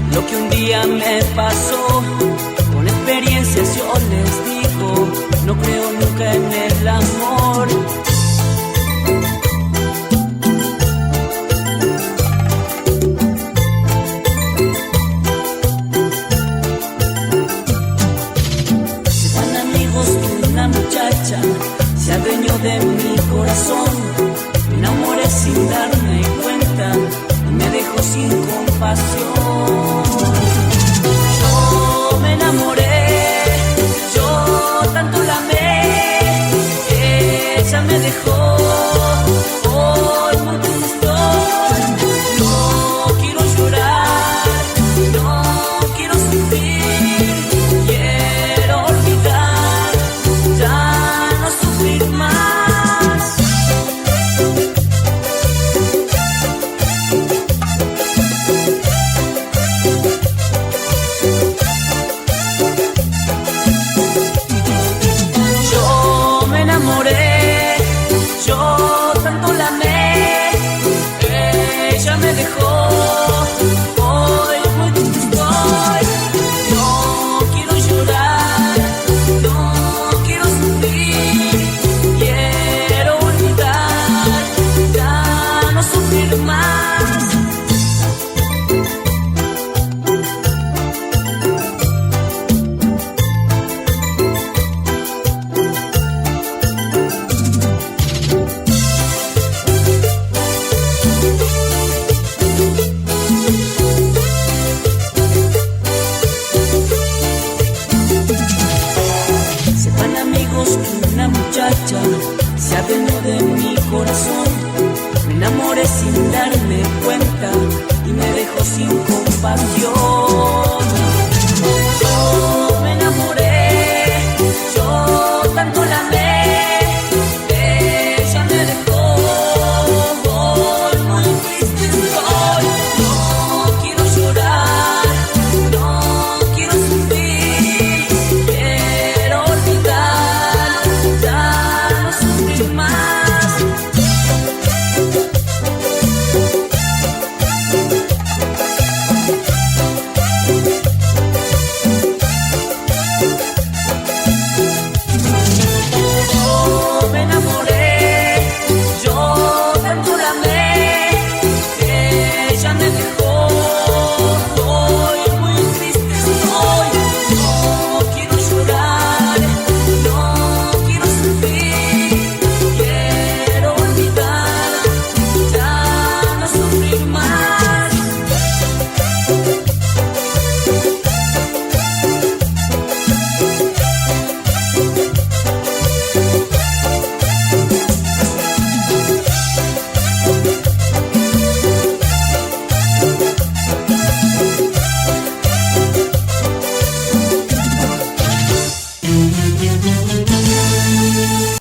lo que un día me pasó. Con experiencias yo les digo, no creo nunca en el amor. Sepan amigos que una muchacha se adueñó de mi corazón. Me enamoré sin darme cuenta y me dejó sin compasión. Yo me enamoré, yo tanto la amé, ella me dejó. Hoy muy triste estoy, no quiero llorar, no quiero sufrir, quiero olvidar, ya no sufrir más. Yo me enamoré, yo tanto la amé, ella me dejó. Hoy muy triste estoy, no quiero llorar, no quiero sufrir, quiero olvidar, ya no sufrir más. Sepan amigos que una muchacha se adueñó de mi corazón. Me enamoré sin darme cuenta y me dejó sin compasión.